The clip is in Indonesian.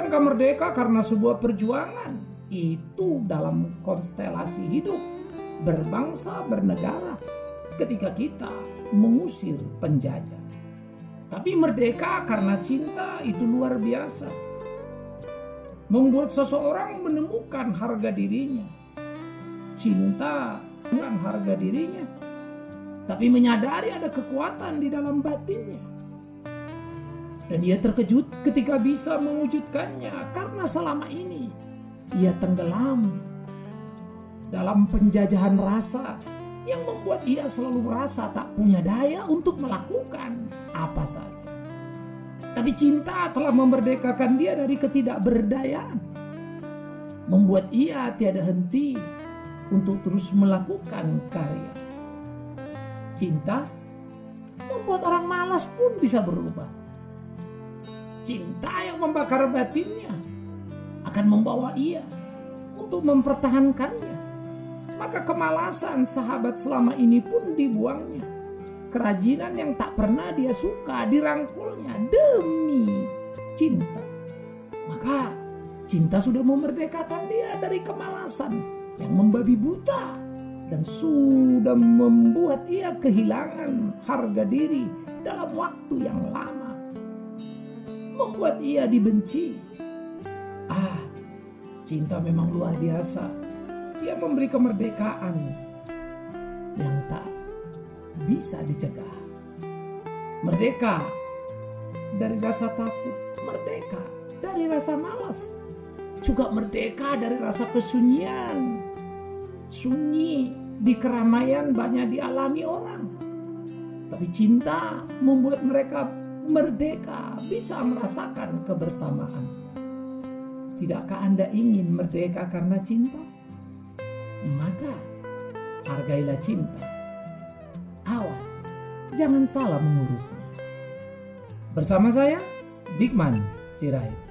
Bukankah merdeka karena sebuah perjuangan? Itu dalam konstelasi hidup, berbangsa, bernegara, ketika kita mengusir penjajah. Tapi merdeka karena cinta itu luar biasa. Membuat seseorang menemukan harga dirinya. Cinta bukan harga dirinya, tapi menyadari ada kekuatan di dalam batinnya. Dan ia terkejut ketika bisa mewujudkannya, karena selama ini ia tenggelam dalam penjajahan rasa yang membuat ia selalu merasa tak punya daya untuk melakukan apa saja. Tapi cinta telah memerdekakan dia dari ketidakberdayaan, membuat ia tiada henti untuk terus melakukan karya. Cinta membuat orang malas pun bisa berubah. Cinta yang membakar batinnya akan membawa ia untuk mempertahankannya. Maka kemalasan sahabat selama ini pun dibuangnya. Kerajinan yang tak pernah dia suka dirangkulnya demi cinta. Maka cinta sudah memerdekakan dia dari kemalasan yang membabi buta dan sudah membuat ia kehilangan harga diri dalam waktu yang lama, membuat ia dibenci. Cinta memang luar biasa. Dia memberi kemerdekaan yang tak bisa dicegah. Merdeka dari rasa takut, merdeka dari rasa malas, juga merdeka dari rasa kesunyian. Sunyi di keramaian banyak dialami orang, tapi cinta membuat mereka merdeka, bisa merasakan kebersamaan. Tidakkah Anda ingin merdeka karena cinta? Maka hargailah cinta. Awas, jangan salah mengurusnya. Bersama saya, Bigman Sirait.